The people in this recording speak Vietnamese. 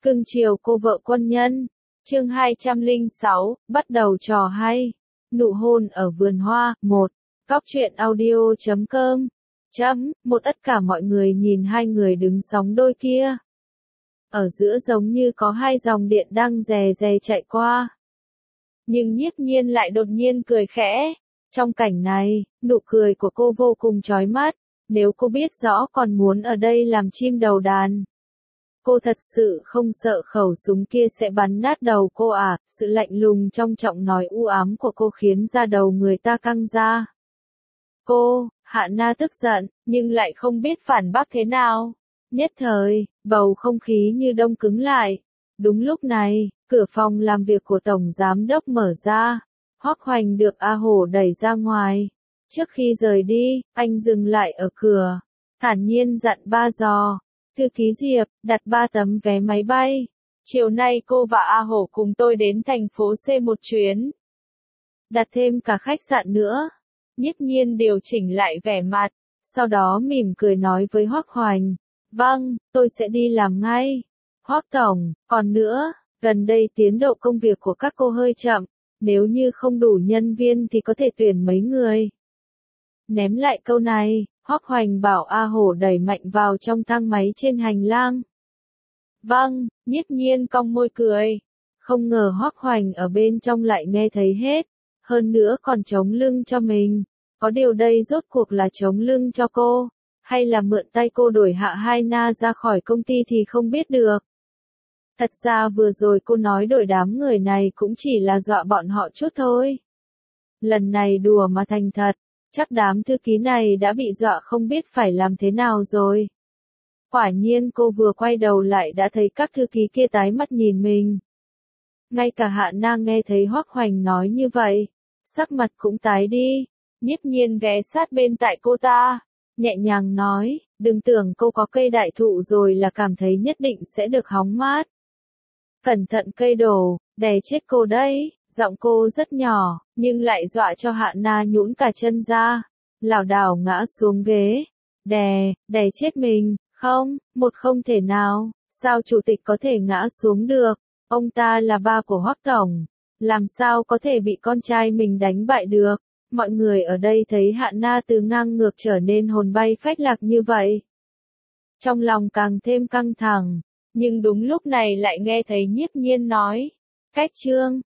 Cưng chiều cô vợ quân nhân. Chương 206, bắt đầu trò hay. Nụ hôn ở vườn hoa, 1. Góc truyện audio.com. Một tất cả mọi người nhìn hai người đứng sóng đôi kia. Ở giữa giống như có hai dòng điện đang rè rè chạy qua. Nhưng Nhiếp Nhiên lại đột nhiên cười khẽ. Trong cảnh này, nụ cười của cô vô cùng chói mắt. Nếu cô biết rõ còn muốn ở đây làm chim đầu đàn. Cô thật sự không sợ khẩu súng kia sẽ bắn nát đầu cô à? Sự lạnh lùng trong giọng nói u ám của cô khiến da đầu người ta căng ra. Cô, Hạ Na tức giận, nhưng lại không biết phản bác thế nào. Nhất thời, bầu không khí như đông cứng lại. Đúng lúc này, cửa phòng làm việc của Tổng Giám Đốc mở ra. Hoắc Hoành được A Hổ đẩy ra ngoài. Trước khi rời đi, anh dừng lại ở cửa. Thản nhiên dặn Ba Giò. Thư ký Diệp, đặt 3 tấm vé máy bay. Chiều nay cô và A Hổ cùng tôi đến thành phố C một chuyến. Đặt thêm cả khách sạn nữa. Nhiếp Nhiên điều chỉnh lại vẻ mặt. Sau đó mỉm cười nói với Hoắc Hoành. Vâng, tôi sẽ đi làm ngay. Hoắc Tổng, còn nữa, gần đây tiến độ công việc của các cô hơi chậm. Nếu như không đủ nhân viên thì có thể tuyển mấy người. Ném lại câu này, Hoắc Hoành bảo A Hổ đẩy mạnh vào trong thang máy trên hành lang. Vâng, Nhiếp Nhiên cong môi cười. Không ngờ Hoắc Hoành ở bên trong lại nghe thấy hết. Hơn nữa còn chống lưng cho mình. Có điều đây rốt cuộc là chống lưng cho cô. Hay là mượn tay cô đuổi Hạ Hai Na ra khỏi công ty thì không biết được. Thật ra vừa rồi cô nói đổi đám người này cũng chỉ là dọa bọn họ chút thôi. Lần này đùa mà thành thật. Chắc đám thư ký này đã bị dọa không biết phải làm thế nào rồi. Quả nhiên cô vừa quay đầu lại đã thấy các thư ký kia tái mắt nhìn mình. Ngay cả Hạ Na nghe thấy Hoắc Hoành nói như vậy. Sắc mặt cũng tái đi. Nhiếp Nhiên ghé sát bên tại cô ta. Nhẹ nhàng nói, đừng tưởng cô có cây đại thụ rồi là cảm thấy nhất định sẽ được hóng mát. Cẩn thận cây đổ, đè chết cô đấy. Giọng cô rất nhỏ, nhưng lại dọa cho Hạ Na nhũn cả chân ra. Lảo đảo ngã xuống ghế. Đè chết mình, không thể nào. Sao chủ tịch có thể ngã xuống được? Ông ta là ba của Hoắc Tổng. Làm sao có thể bị con trai mình đánh bại được? Mọi người ở đây thấy Hạ Na từ ngang ngược trở nên hồn bay phách lạc như vậy. Trong lòng càng thêm căng thẳng. Nhưng đúng lúc này lại nghe thấy Nhiếp Nhiên nói. Cách Trương.